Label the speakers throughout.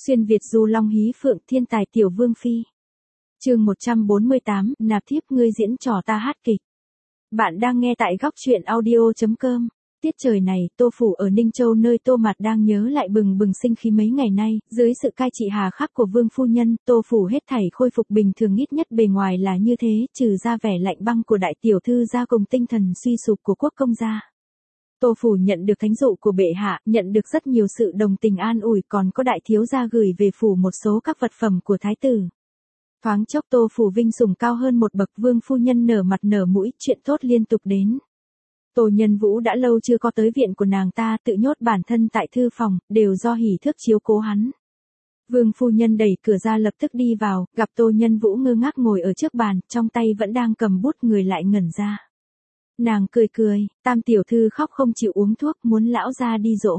Speaker 1: Xuyên Việt du long hí phượng thiên tài tiểu vương phi. Chương 148, nạp thiếp ngươi diễn trò ta hát kịch. Bạn đang nghe tại góc truyện audio.com. Tiết trời này, Tô Phủ ở Ninh Châu nơi Tô Mạt đang nhớ lại bừng bừng sinh khí mấy ngày nay, dưới sự cai trị hà khắc của vương phu nhân, Tô Phủ hết thảy khôi phục bình thường, ít nhất bề ngoài là như thế, trừ ra vẻ lạnh băng của đại tiểu thư gia cùng tinh thần suy sụp của quốc công gia. Tô Phủ nhận được thánh dụ của bệ hạ, nhận được rất nhiều sự đồng tình an ủi, còn có đại thiếu gia gửi về phủ một số các vật phẩm của thái tử. Thoáng chốc Tô Phủ vinh sủng cao hơn một bậc, vương phu nhân nở mặt nở mũi, chuyện tốt liên tục đến. Tô Nhân Vũ đã lâu chưa có tới viện của nàng ta, tự nhốt bản thân tại thư phòng, đều do hỉ thước chiếu cố hắn. Vương phu nhân đẩy cửa ra lập tức đi vào, gặp Tô Nhân Vũ ngơ ngác ngồi ở trước bàn, trong tay vẫn đang cầm bút, người lại ngẩn ra. Nàng cười cười, tam tiểu thư khóc không chịu uống thuốc, muốn lão gia đi dỗ.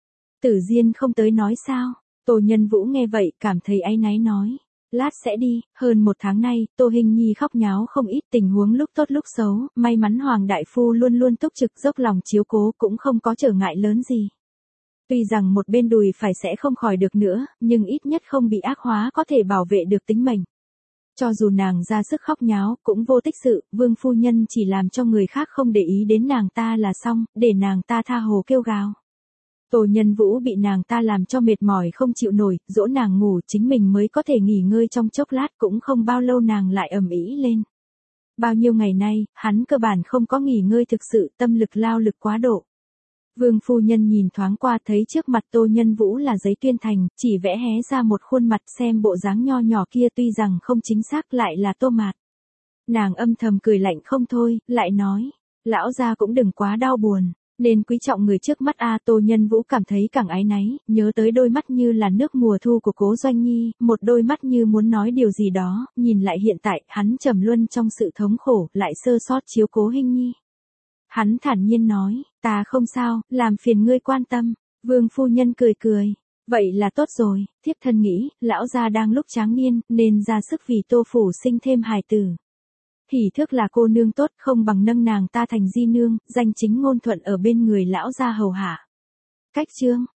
Speaker 1: Tử Diên không tới nói sao? Tô Nhân Vũ nghe vậy, cảm thấy áy náy nói. Lát sẽ đi, hơn một tháng nay, Tô Hình Nhi khóc nháo không ít, tình huống lúc tốt lúc xấu, may mắn Hoàng Đại Phu luôn luôn túc trực dốc lòng chiếu cố, cũng không có trở ngại lớn gì. Tuy rằng một bên đùi phải sẽ không khỏi được nữa, nhưng ít nhất không bị ác hóa, có thể bảo vệ được tính mệnh. Cho dù nàng ra sức khóc nháo, cũng vô tích sự, vương phu nhân chỉ làm cho người khác không để ý đến nàng ta là xong, để nàng ta tha hồ kêu gào. Tô Nhân Vũ bị nàng ta làm cho mệt mỏi không chịu nổi, dỗ nàng ngủ, chính mình mới có thể nghỉ ngơi trong chốc lát, cũng không bao lâu nàng lại ầm ĩ lên. Bao nhiêu ngày nay, hắn cơ bản không có nghỉ ngơi thực sự, tâm lực lao lực quá độ. Vương phu nhân nhìn thoáng qua thấy trước mặt Tô Nhân Vũ là giấy tuyên thành, chỉ vẽ hé ra một khuôn mặt, xem bộ dáng nho nhỏ kia tuy rằng không chính xác lại là Tô Mạt. Nàng âm thầm cười lạnh không thôi, lại nói, lão gia cũng đừng quá đau buồn, nên quý trọng người trước mắt a. Tô Nhân Vũ cảm thấy càng áy náy, nhớ tới đôi mắt như là nước mùa thu của Cố Doanh Nhi, một đôi mắt như muốn nói điều gì đó, nhìn lại hiện tại, hắn trầm luân trong sự thống khổ, lại sơ sót chiếu cố Hình Nhi. Hắn thản nhiên nói, ta không sao, làm phiền ngươi quan tâm. Vương phu nhân cười cười, vậy là tốt rồi, thiếp thân nghĩ, lão gia đang lúc tráng niên, nên ra sức vì Tô Phủ sinh thêm hài tử. Hỉ thước là cô nương tốt, không bằng nâng nàng ta thành di nương, danh chính ngôn thuận ở bên người lão gia hầu hạ. Cách chương,